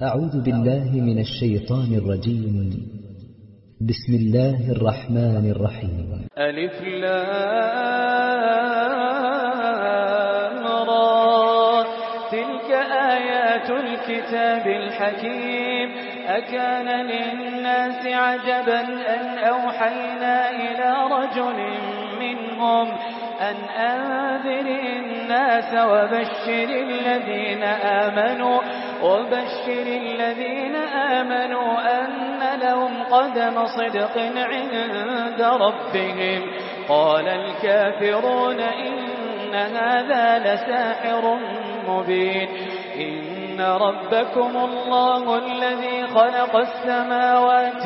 أعوذ بالله من الشيطان الرجيم. بسم الله الرحمن الرحيم. ألف لام را تلك آيات الكتاب الحكيم أكان للناس عجبا أن أوحينا إلى رجل منهم أن أنذر الناس وبشر الذين آمنوا أن لهم قدم صدق عند ربهم. قال الكافرون إن هذا لساحر مبين. إن ربكم الله الذي خلق السماوات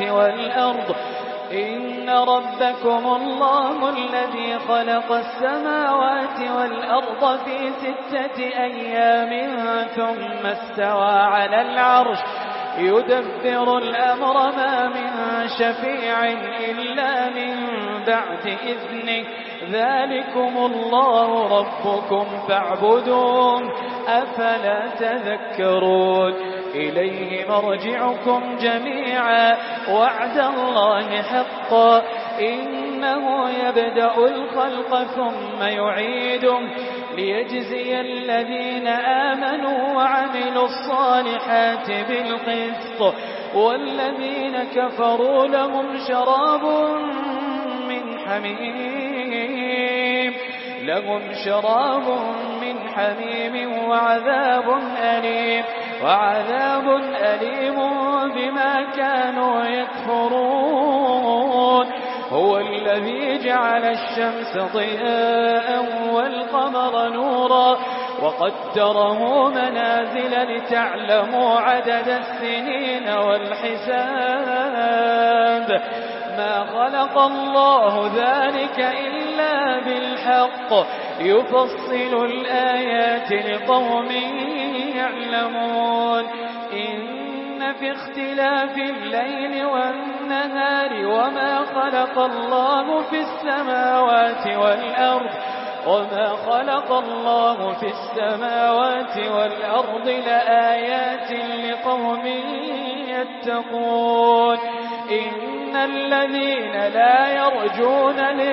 والأرض في 6 أيام ثم استوى على العرش يدبر الأمر ما من شفيع إلا من بعد إذنه ذلكم الله ربكم فاعبدوه أفلا تذكرون. إليه مرجعكم جميعا وعد الله حقا إنه يبدأ الخلق ثم يعيده ليجزي الذين آمنوا وعملوا الصالحات بالقسط والذين كفروا لهم شراب من حميم وعذاب أليم بما كانوا يكفرون. هو الذي جعل الشمس ضياء والقمر نورا وقدره منازل لتعلموا عدد السنين والحساب. ما خلق الله ذلك إلا بالحق يفصل الآيات لقوم يعلمون. إن في اختلاف الليل والنهار وما خلق الله في السماوات والأرض لآيات لقوم يتقون. إن الذين لا يرجون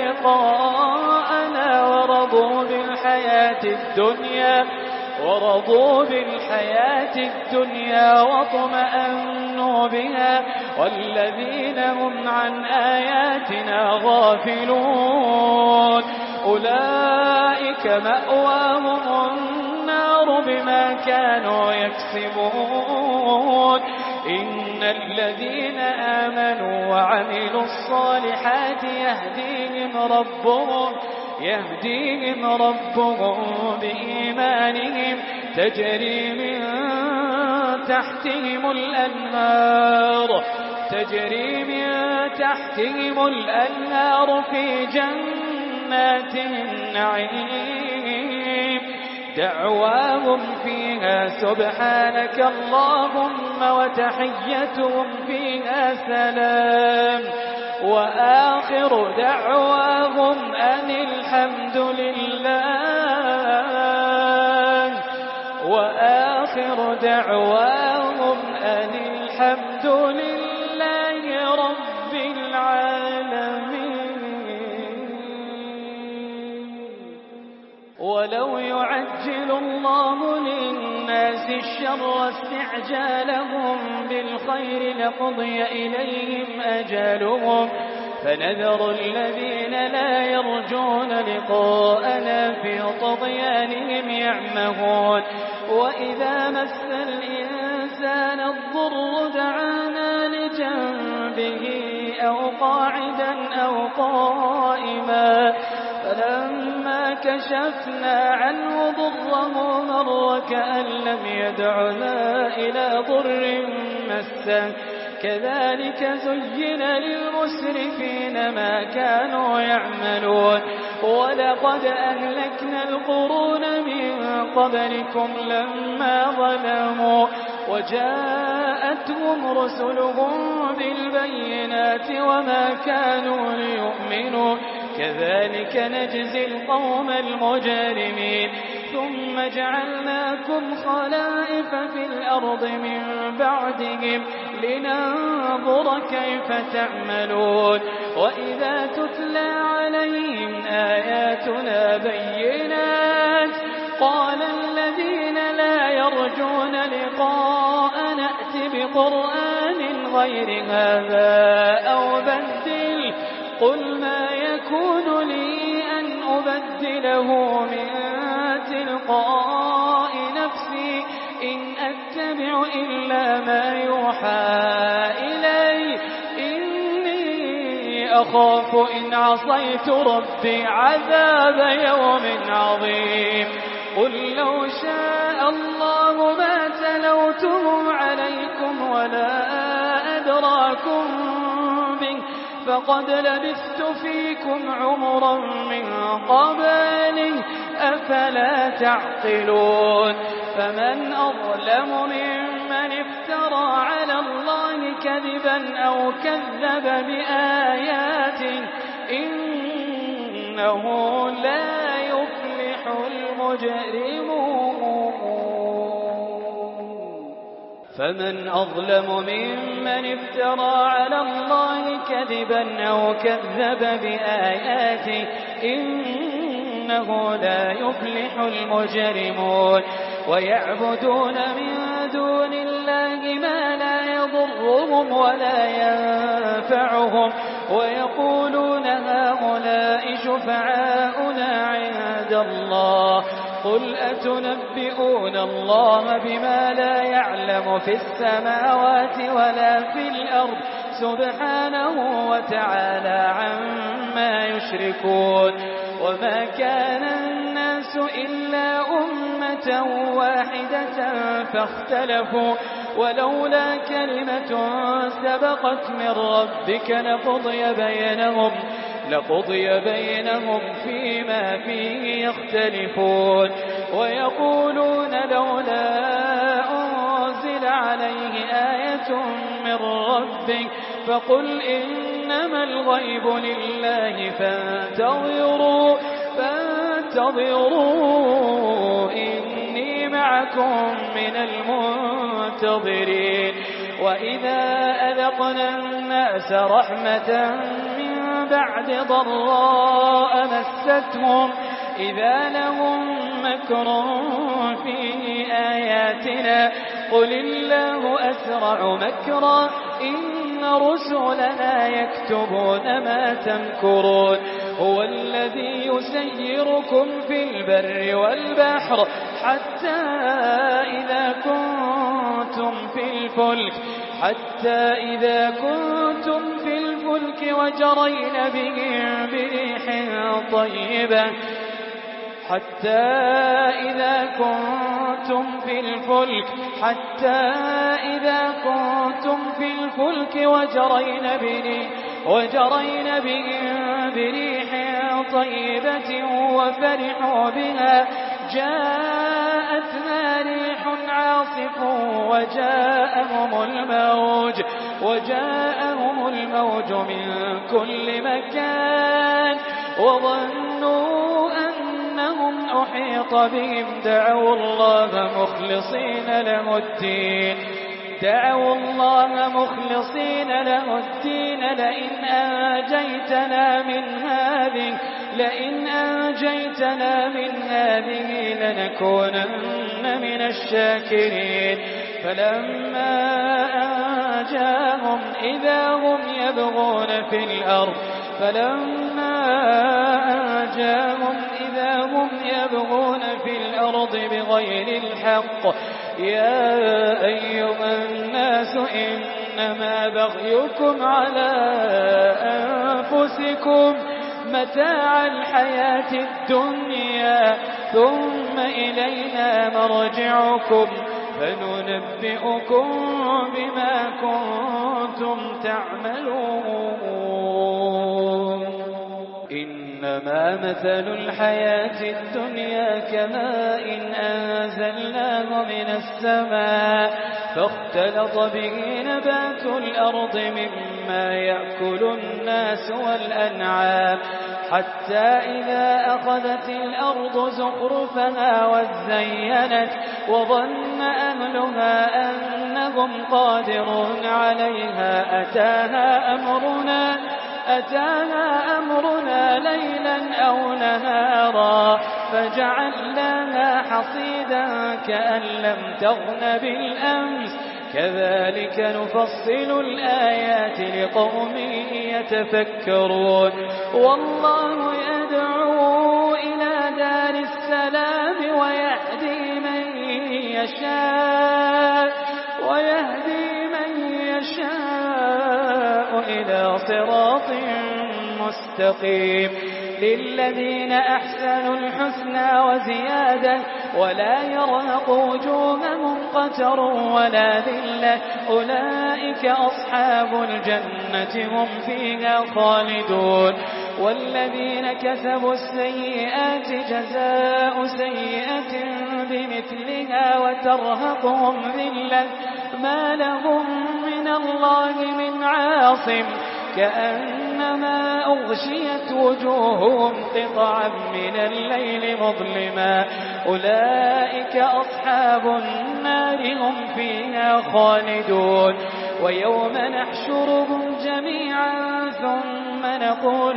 لقاءنا ورضوا بالحياة الدنيا واطمأنوا بها والذين هم عن آياتنا غافلون أولئك مأواهم النار بما كانوا يكسبون. إن الذين آمنوا وعملوا الصالحات يهديهم ربهم بإيمانهم تجري من تحتهم الأنهار في جنات النعيم. دعواهم فيها سبحانك اللهم وتحيتهم فيها سلام وآخر دعواهم أن الحمد لله رب العالمين. ولو يعجل الله للناس الشر استعجالهم بالخير لقضي إليهم أجلهم فنذر الذين لا يرجون لقاءنا في طغيانهم يعمهون. وإذا مس الإنسان الضر دعانا لجنبه أو قاعدا أو قائما فلما كشفنا عنه ضره مر كأن لم يدعنا إلى ضر مسه كذلك زين للمسرفين ما كانوا يعملون. ولقد أهلكنا القرون من قبلكم لما ظلموا وجاءتهم رسلهم بالبينات وما كانوا ليؤمنوا كذلك نجزي القوم المجرمين. ثم جعلناكم خلائف في الأرض من بعدهم لننظر كيف تعملون وإذا تتلى عليهم آياتنا بينات قال الذين لا يرجون لقاء نأت بقرآن غير هذا أو بدل قل ما يكون لي أن أبدله من تلقاء نفسي إن أتبع إلا ما يوحى إلي إني أخاف إن عصيت ربي عذاب يوم عظيم قل لو شاء الله ما تلوته عليكم ولا أدراكم به فقد لبثت فيكم عمرا من قبله أفلا تعقلون فمن أظلم ممن افترى على الله كذبا أو كذب بآياته إنه لا يفلح المجرمون فمن أظلم ممن افترى على الله كذبا أو كذب بآياته إنه لا يفلح المجرمون ويعبدون من دون الله ما لا يضرهم ولا ينفعهم ويقولون هؤلاء شفعاؤنا عند الله قل أتنبئون الله بما لا يعلم في السماوات ولا في الأرض سبحانه وتعالى عما يشركون وما كان الناس إلا أمة واحدة فاختلفوا ولولا كلمة سبقت من ربك لقضي بينهم فيما فيه يختلفون ويقولون لولا أنزل عليه آية من ربك فقل إنما الغيب لله فانتظروا إني معكم من المنتظرين وإذا أذقنا الناس رحمة من بعد ضراء مستهم إذا لهم مكر في آياتنا قل الله أسرع مكرا إن رسلنا يكتبون ما تمكرون هو الذي يسيركم في البر والبحر حتى إذا كنتم في الفلك وجرين بهم بريح طيبة وجرين بهم بريح طيبة وفرحوا بها جاءتنا ريح عاصف وجاءهم الموج من كل مكان وظنوا أنهم أحيط بهم دعوا الله مخلصين له الدين لئن أنجيتنا من هذه لنكونن من الشاكرين فلما أنجاهم إذا هم يبغون في الأرض بغير الحق يا أيها الناس إنما بغيكم على أنفسكم متاع الحياة الدنيا ثم إلينا مرجعكم فننبئكم بما كنتم تعملون إنما مثل الحياة الدنيا كماء أنزلناه من السماء فاختلط به نبات الأرض مما يأكل الناس والأنعام حتى إذا أخذت الأرض زخرفها وزينت وظن أهلها أنهم قادرون عليها أتاها أمرنا ليلا أو نهارا فجعلناها حصيدا كأن لم تغن بالأمس كذلك نفصل الآيات لقوم يتفكرون والله يدعو إلى دار السلام ويهدي من يشاء إلى صراط مستقيم للذين أحسنوا الحسنى وزيادة ولا يرهق وجوههم قتر ولا ذلة أولئك أصحاب الجنة هم فيها خالدون والذين كسبوا السيئات جزاء سيئة بمثلها وترهقهم ذلة ما لهم من الله من عاصم كأنما أغشيت وجوههم قطعا من الليل مظلما أولئك أصحاب النار هم فيها خالدون ويوم نحشرهم جميعا ثم نقول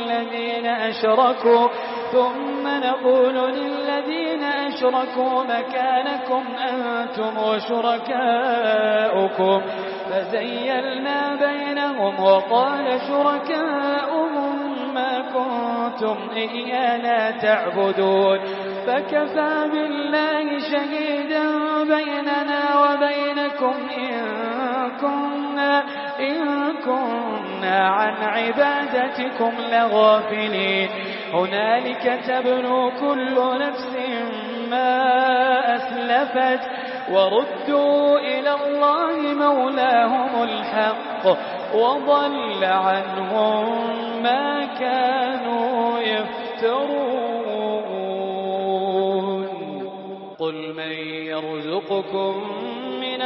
للذين أشركوا مكانكم أنتم وشركاؤكم فزيلنا بينهم وقال شركاؤهم ما كنتم إيانا تعبدون فكفى بالله شهيدا بيننا وبينكم إن كنا عن عبادتكم لغافلين هنالك تبلو كل نفس ما أسلفت وردوا إلى الله مولاهم الحق وضل عنهم ما كانوا يفترون قل من يرزقكم من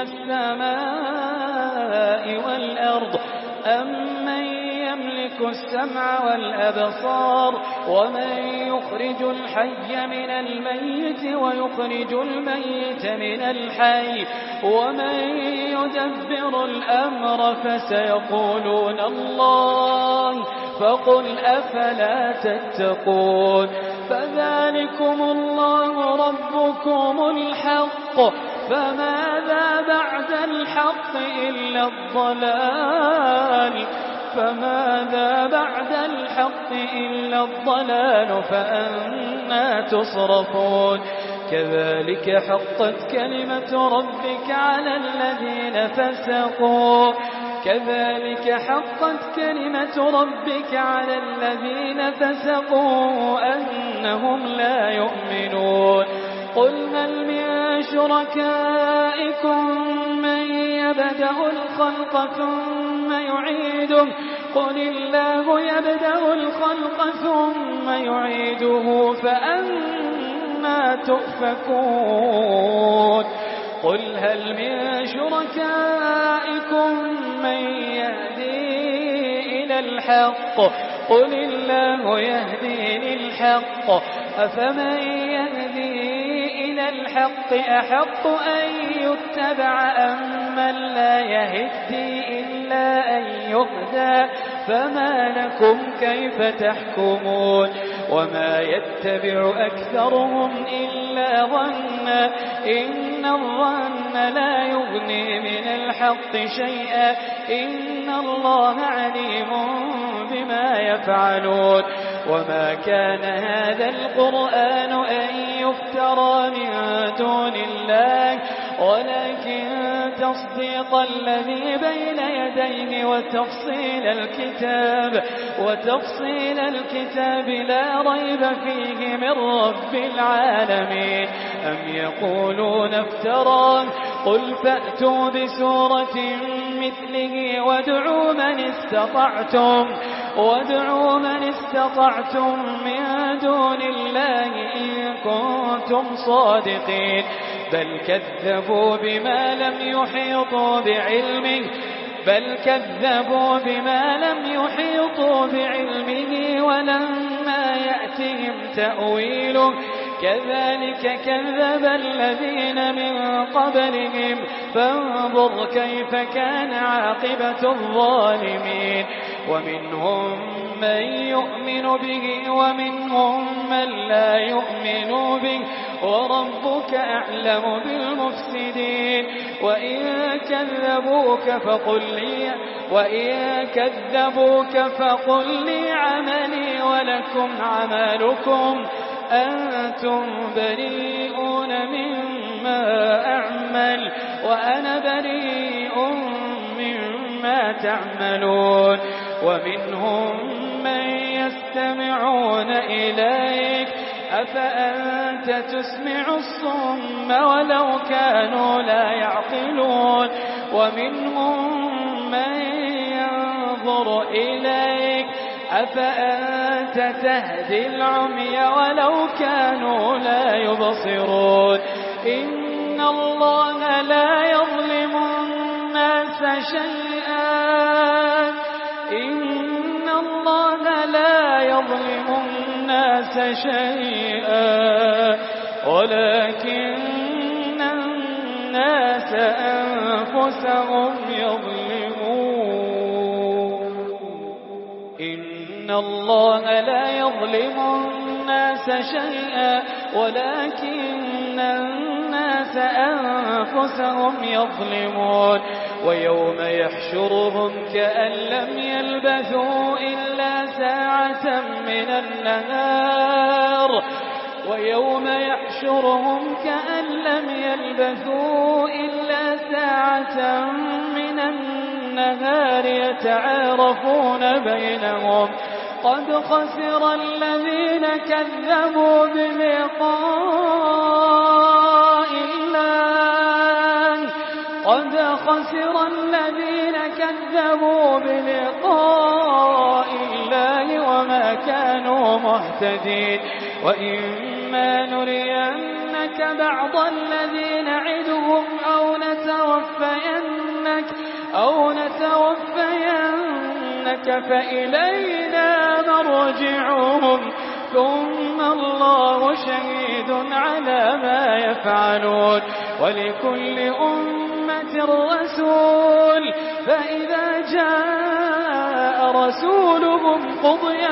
السماء والأرض أمن يملك السمع والأبصار ومن يخرج الحي من الميت ويخرج الميت من الحي ومن يدبر الأمر فسيقولون الله فقل أفلا تتقون فذلكم الله ربكم الحق فماذا بعد الحق إلا الضلال فأنا تصرفون كذلك حقت كلمة ربك على الذين فسقوا أنهم لا يؤمنون قل هل من شركائكم من يبدأ الخلق ثم يعيده قل الله يبدأ الخلق ثم يعيده فأنا تؤفكون قل هل من شركائكم من يهدي إلى الحق قل الله يهدي للحق أفمن يهدي إلى الحق أحق أن يتبع أم من لا يهدي إلا أن يهدى فما لكم كيف تحكمون وما يتبع أكثرهم إلا ظنا إن الظن لا يغني من الحق شيئا إن الله عليم بما يفعلون وما كان هذا القرآن أن يفترى من دون الله ولكن تصديق الذي بين يديه وتفصيل الكتاب لا ريب فيه من رب العالمين أم يقولون افتراه قل فأتوا بسورة مثله وادعوا من استطعتم من دون الله إن كنتم صادقين بل كذبوا بما لم يحيطوا بعلمه ولما يأتهم تأويله كذلك كذب الذين من قبلهم فانظر كيف كان عاقبة الظالمين ومنهم من يؤمن به ومنهم من لا يؤمن به وربك أعلم بالمفسدين وإن كذبوك فقل لي عملي ولكم عملكم أنتم بريئون مما أعمل وأنا بريء مما تعملون ومنهم من يستمعون إليك أفأنت تسمع الصم ولو كانوا لا يعقلون ومنهم من ينظر إليك أفأنت تهدي العمي ولو كانوا لا يبصرون إن الله لا يظلم الناس شيئا إن الله لا يظلم الناس شيئا ولكن الناس أنفسهم يظلمون إن الله لا يظلم الناس شيئا ولكن الناس أنفسهم يظلمون ويوم يحشرهم كأن لم يلبثوا إلا ساعة من النهار ويوم يحشرهم كأن لم يلبثوا إلا ساعة من النهار يتعارفون بينهم قد خسر الذين كذبوا بلقاء الله قد خسر الذين كذبوا بلقاء الله وما كانوا مهتدين وإما نرينك بعض الذي نعدهم أو نتوفينك فإلينا مرجعهم ثم الله شهيد على ما يفعلون ولكل أمة رسول فإذا جاء رسولهم قضي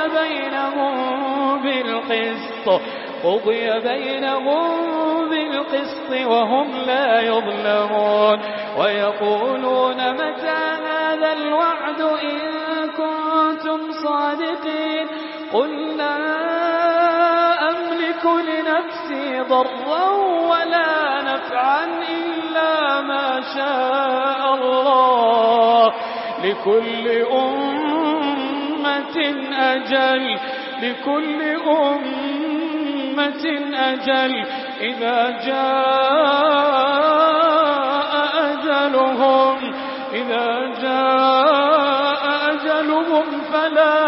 بينهم بالقسط وهم لا يظلمون ويقولون متى هذا الوعد إن كنتم صادقين قل لا أملك لنفسي ضرا ولا نفعا إلا ما شاء الله لكل أمة أجل إذا جاء أجلهم فلا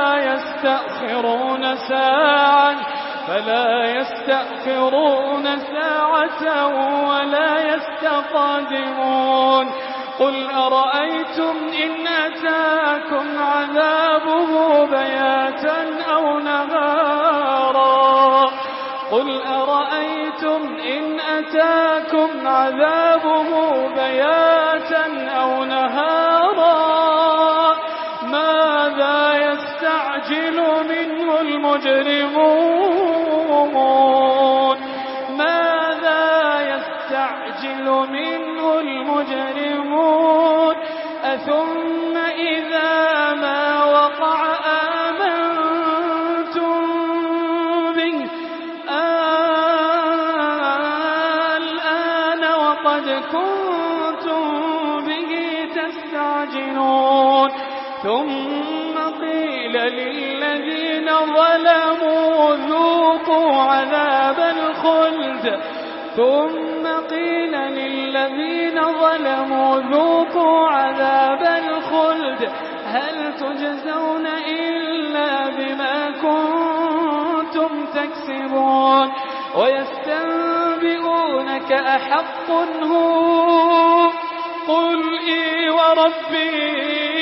يستأخرون ساعة ولا يستقدمون قل أرأيتم إن أتاكم عذابه بياتا أو نهارا ماذا يستعجل منه المجرمون أثم إذا ما وقع آمنتم به الآن وقد كنتم به تستعجلون ثم قيل للذين ظلموا ذوقوا عذاب الخلد هل تجزون إلا بما كنتم تكسبون ويستنبئونك أحق هو قل إي وربي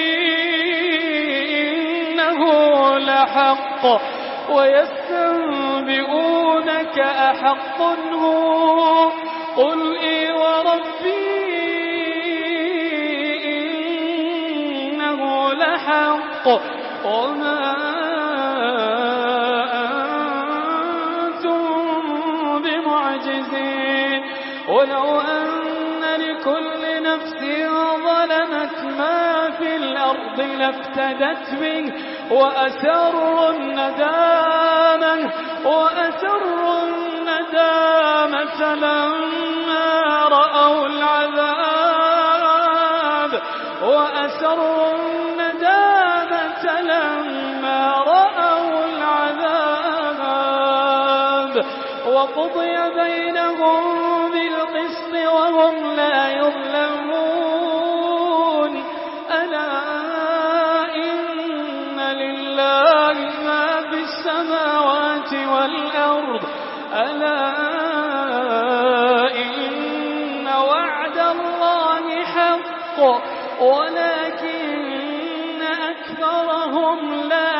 إنه لحق ويستنبئونك ينبئونك أحق هو قل إي وربي إنه لحق وما أنتم بمعجزين ولو أن لكل نفس ظلمت ما في الأرض لافتدت به وأسروا الندامة لما رأوا العذاب وقضي بينهم بالقسط وهم لا يظلمون ألا إن لله ما في السماوات والأرض ألا إن وعد الله حق ولكن أكثرهم لا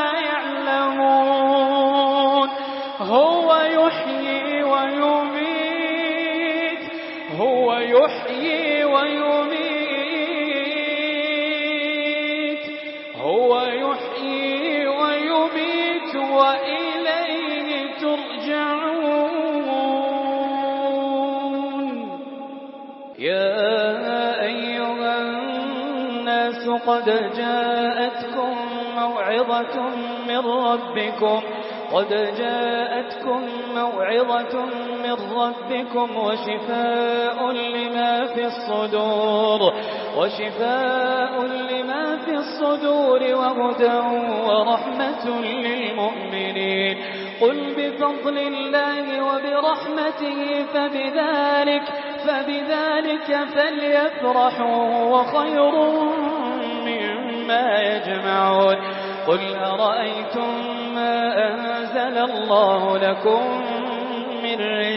يعلمون هو يحيي ويميت وإليه ترجعون يا أيها الناس قد جاءتكم موعظة من ربكم وشفاء لما في الصدور وهدى ورحمة للمؤمنين قل بفضل الله وبرحمته فبذلك فليفرحوا وخير مما يجمعون قل أرأيتم ما أنزل الله لكم من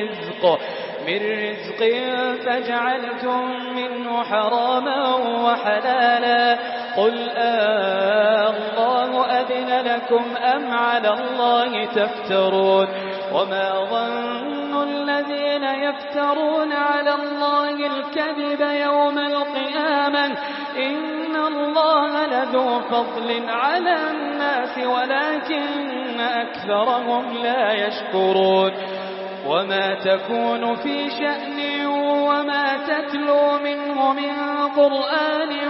رزق فجعلتم منه حراما وحلالا قل الله أذن لكم أم على الله تفترون وما ظن الذين يفترون على الله الكذب يوم القيامة إن الله لذو فضل على الناس ولكن أكثرهم لا يشكرون وما تكون في شأن وما تتلو منه من قرآن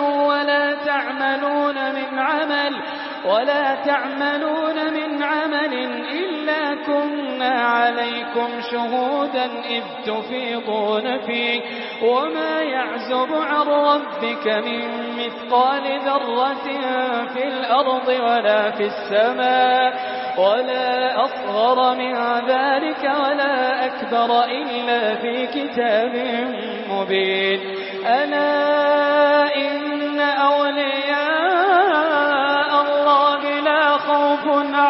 ولا تعملون من عمل إلا كنا عليكم شهودا إذ تفيضون فيه وما يعزب عن ربك من مثقال ذرة في الأرض ولا في السماء ولا أصغر من ذلك ولا أكبر إلا في كتاب مبين ألا إن أولياء الله لا خوف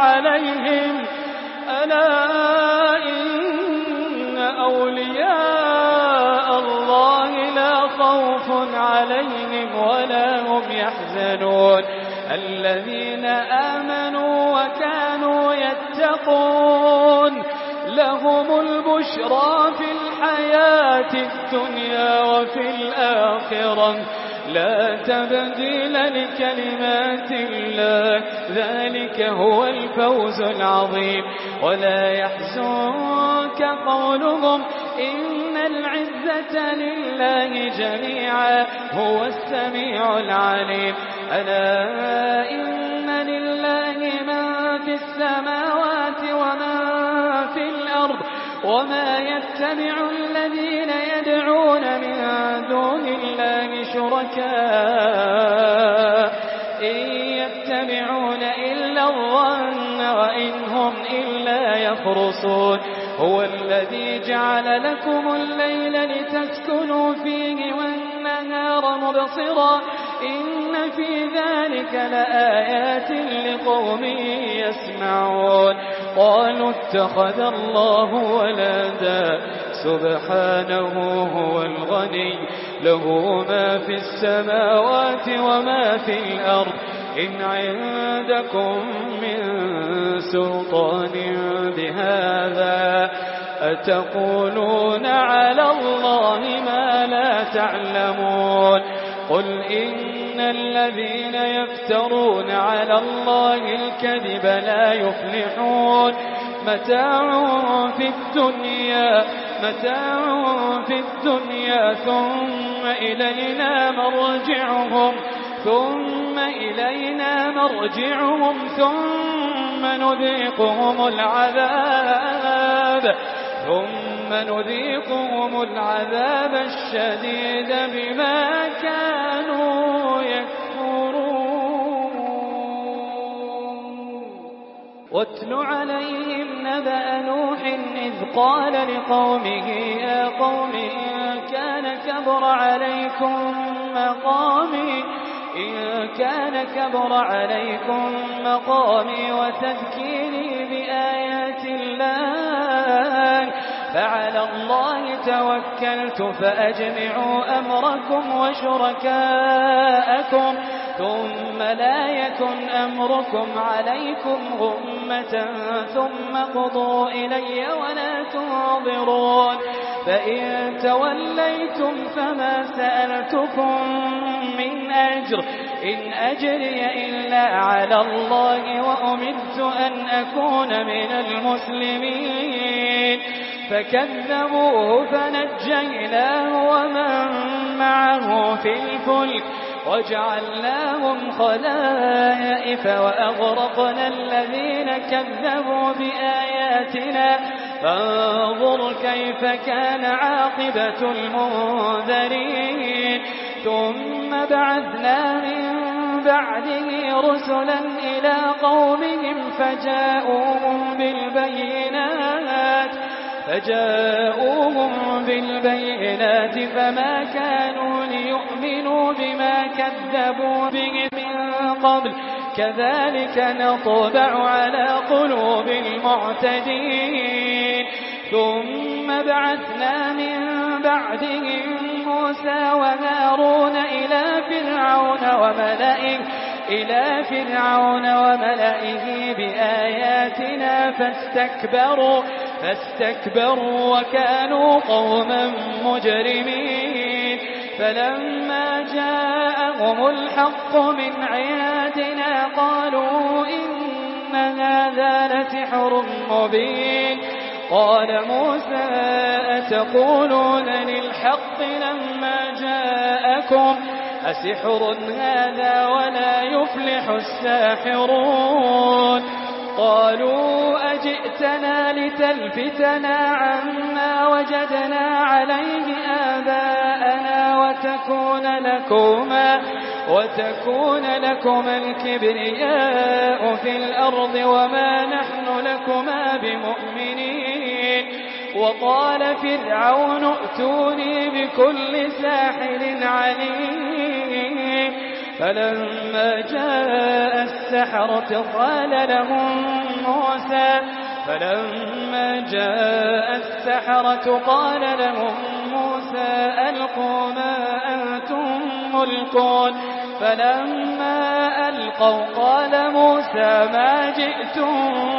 عليهم ولا هم يحزنون الذين آمنوا وكانوا يتقون لهم البشرى في الحياة الدنيا وفي الآخرة لا تبديل لكلمات الله ذلك هو الفوز العظيم ولا يحزنك قولهم إن العزة لله جميعا هو السميع العليم ألا إن لله من في السماوات ومن في الأرض وما يتبع الذين يدعون من دون الله شركاء إن يتبعون إلا الظن وإن هم إلا يخرصون هو الذي جعل لكم الليل لتسكنوا فيه والنهار مبصرا إن في ذلك لآيات لقوم يسمعون قالوا اتخذ الله ولدا سبحانه هو الغني له ما في السماوات وما في الأرض إن عندكم من سلطان بهذا أتقولون على الله ما لا تعلمون قل إن الذين يفترون على الله الكذب لا يفلحون متاع في الدنيا ثم إلينا مرجعهم ثم نذيقهم العذاب الشديد بما كانوا يكفرون واتل عليهم نبأ نوح إذ قال لقومه يا قوم إن كان كبر عليكم مقامي وتذكيري بآيات الله فعلى الله توكلت فأجمعوا أمركم وشركاءكم ثم لا يكن أمركم عليكم غمة ثم قضوا إلي ولا تنظرون فإن توليتم فما سألتكم من أجر إن أجري إلا على الله وأمرت أن أكون من المسلمين فكذبوه فنجيناه ومن معه في الفلك وجعلناهم خلائف وأغرقنا الذين كذبوا بآياتنا فانظر كيف كان عاقبة المنذرين ثم بعثنا من بعده رسلا إلى قومهم فجاءوهم بالبينات فما كانوا ليؤمنوا بما كذبوا به من قبل كذلك نطبع على قلوب المعتدين ثم بعثنا من بعدهم موسى وهارون إلى فرعون وملئه بآياتنا فاستكبروا وكانوا قوما مجرمين فلما جاءهم الحق من عندنا قالوا إن هذا لسحر مبين قال موسى أتقولون للحق لما جاءكم أسحر هذا ولا يفلح الساحرون قالوا أجئتنا لتلفتنا عما وجدنا عليه آباءنا وتكون لكما الكبرياء في الأرض وما نحن لكما بمؤمنين وقال فرعون ائتوني بكل ساحر عليم فلما جاء السحرة قال لهم موسى ألقوا ما أنتم ملقون فلما ألقوا قال موسى ما جئتم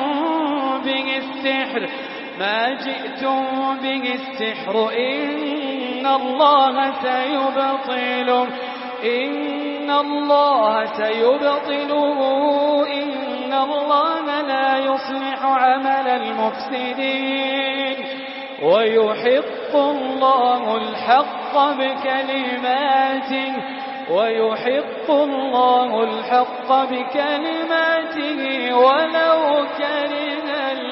به السحر إن الله سيبطله إن الله لا يصلح عمل المفسدين ويحق الله الحق بكلماته ولو كره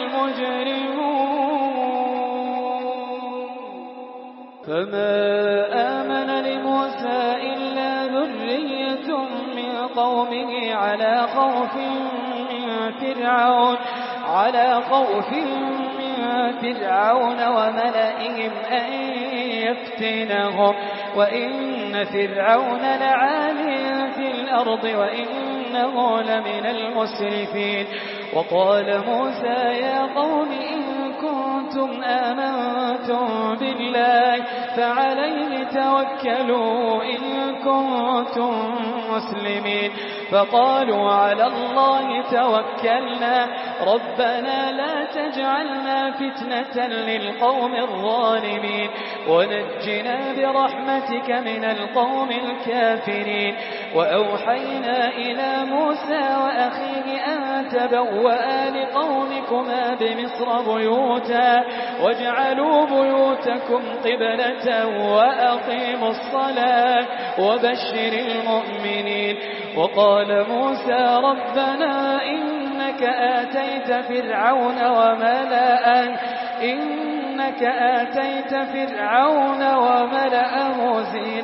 المجرمون فما آمن لموسى إلا ذرية من قومه على خوف من فرعون وملئهم أن يفتنهم وإن فرعون لعال في الأرض وإنه لمن المسرفين وقال موسى يا قوم إن كنتم آمنتم آمنتم بالله فعليه توكلوا إن كنتم مسلمين. فقالوا على الله توكلنا ربنا لا تجعلنا فتنة للقوم الظالمين ونجنا برحمتك من القوم الكافرين. وأوحينا إلى موسى وأخيه أن تبوأ لقومكما بمصر بيوتا واجعلوا بيوتكم قبلة وأقيموا الصلاة وبشر المؤمنين. وقال موسى ربنا إنك آتيت فرعون وملأه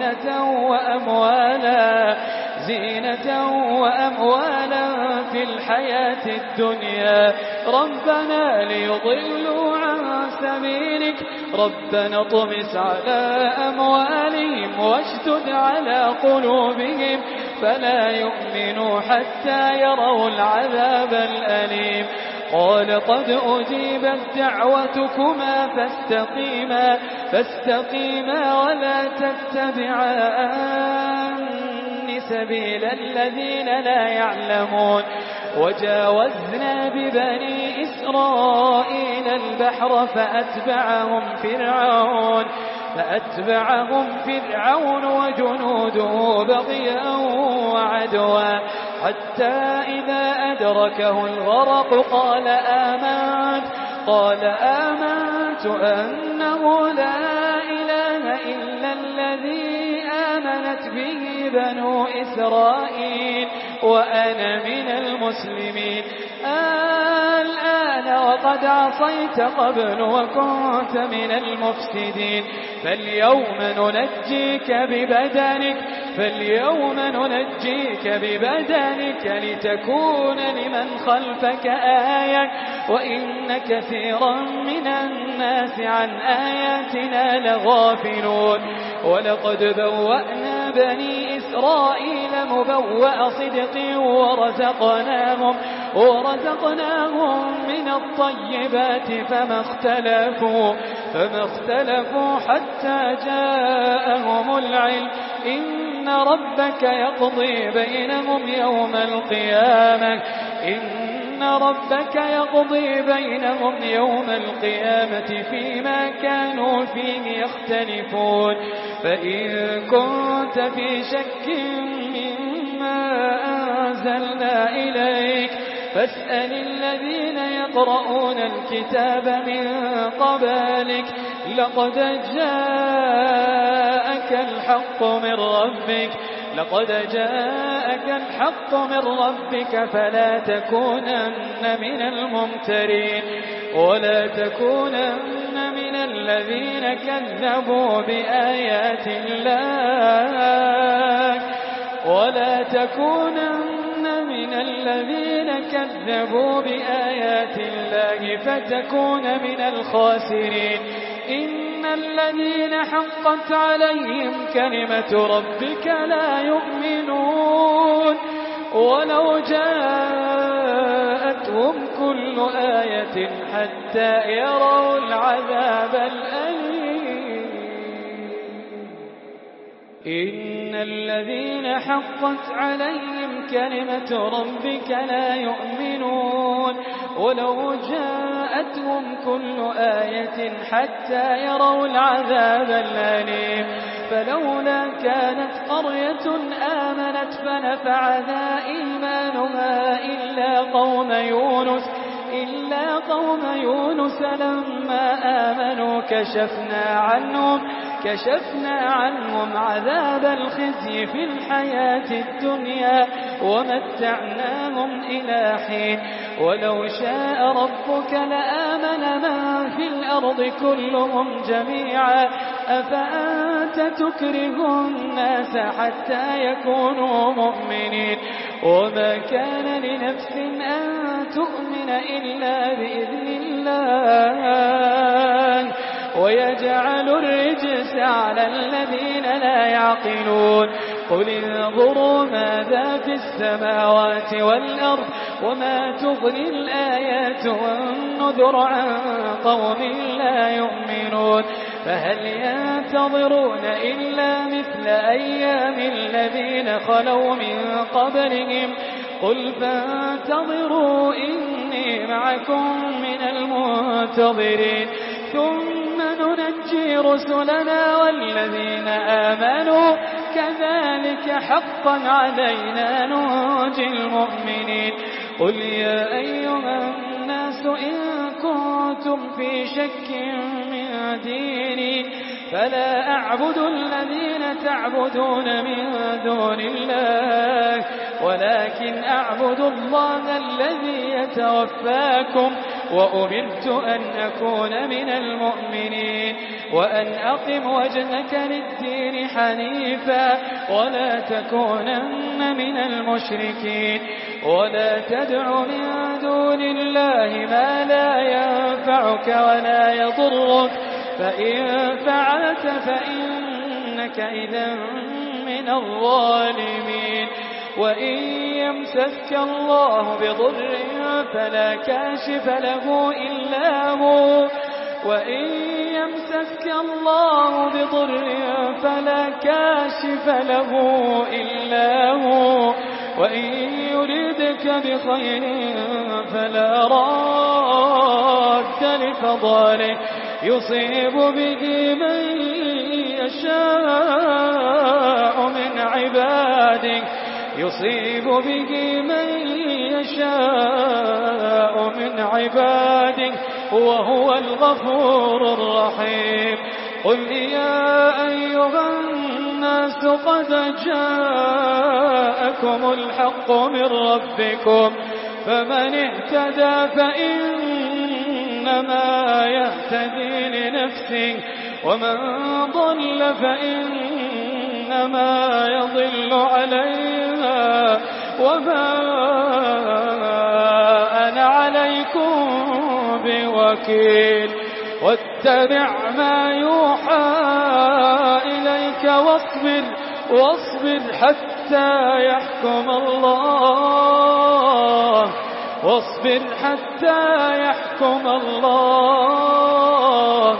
زينة وأموالا في الحياة الدنيا ربنا ليضلوا عن سبيلك ربنا طمس على أموالهم واشدد على قلوبهم فلا يؤمنوا حتى يروا العذاب الأليم. قال قد أجيبت دعوتكما فاستقيما ولا تتبعان سبيل الذين لا يعلمون. وجاوزنا ببني إسرائيل البحر فأتبعهم فرعون وجنوده بغيا وعدوا حتى إذا أدركه الغرق قال آمنت أنه لا إله إلا الذي آمنت به بنو إسرائيل وأنا من المسلمين. الآن وقد عصيت قبل وكنت من المفسدين فاليوم ننجيك ببدنك لتكون لمن خلفك آية وإن كثيرا من الناس عن آياتنا لغافلون. ولقد بوأنا بني إسرائيل مبوأ صدق ورزقناهم من الطيبات فما اختلفوا حتى جاءهم العلم إن ربك يقضي بينهم يوم القيامة فيما كانوا فيه يختلفون. فإن كنت في شك مما أنزلنا إليك فاسأل الذين يقرؤون الكتاب من قبلك لقد جاءك الحق من ربك فلا تكونن من الممترين ولا تكونن من الذين كذبوا بآيات الله فتكون من الخاسرين. إن الذين حقت عليهم كلمة ربك لا يؤمنون ولو جاءتهم كل آية حتى يروا العذاب الأليم. إن الذين حقت عليهم كلمة ربك لا يؤمنون ولو جاءتهم كل آية حتى يروا العذاب الأليم. فلولا كانت قرية آمنت فنفعها إيمانها إلا قوم يونس لما آمنوا كشفنا عنهم عذاب الخزي في الحياة الدنيا ومتعناهم إلى حين. ولو شاء ربك لآمن من في الأرض كلهم جميعا أفأنت تكره الناس حتى يكونوا مؤمنين. وما كان لنفس أن تؤمن إلا بإذن الله ويجعل الرجس على الذين لا يعقلون. قل انظروا ماذا في السماوات والأرض وما تغني الآيات والنذر عن قوم لا يؤمنون فهل ينتظرون إلا مثل أيام الذين خلوا من قبلهم قل فانتظروا إني معكم من المنتظرين ثم ننجي رسلنا والذين آمنوا كذلك حقا علينا ننجي المؤمنين قل يا أيها الناس إن كنتم في شك من ديني فلا أعبد الذين تعبدون من دون الله ولكن أعبد الله الذي يتوفاكم وأمرت أن أكون من المؤمنين وأن أقم وجهك للدين حنيفا ولا تكونن من المشركين ولا تدع من دون الله ما لا ينفعك ولا يضرك فإن فعلت فإنك إذا من الظالمين وإن يمسسك الله بضر فلا كاشف له إلا هو وإن يمسسك الله بضر فلا كاشف له إلا هو وإن يردك بخير فلا راد لفضله يصيب به من يشاء من عباده يصيب به من يشاء من عباده وهو الغفور الرحيم قل يا أيها الناس قد جاءكم الحق من ربكم فمن اهتدى فإنما يهتدي لنفسه ومن ضل فإنما يضل عليها وما أنا عليكم بوكيل واتبع ما يوحى إليك واصبر حتى يحكم الله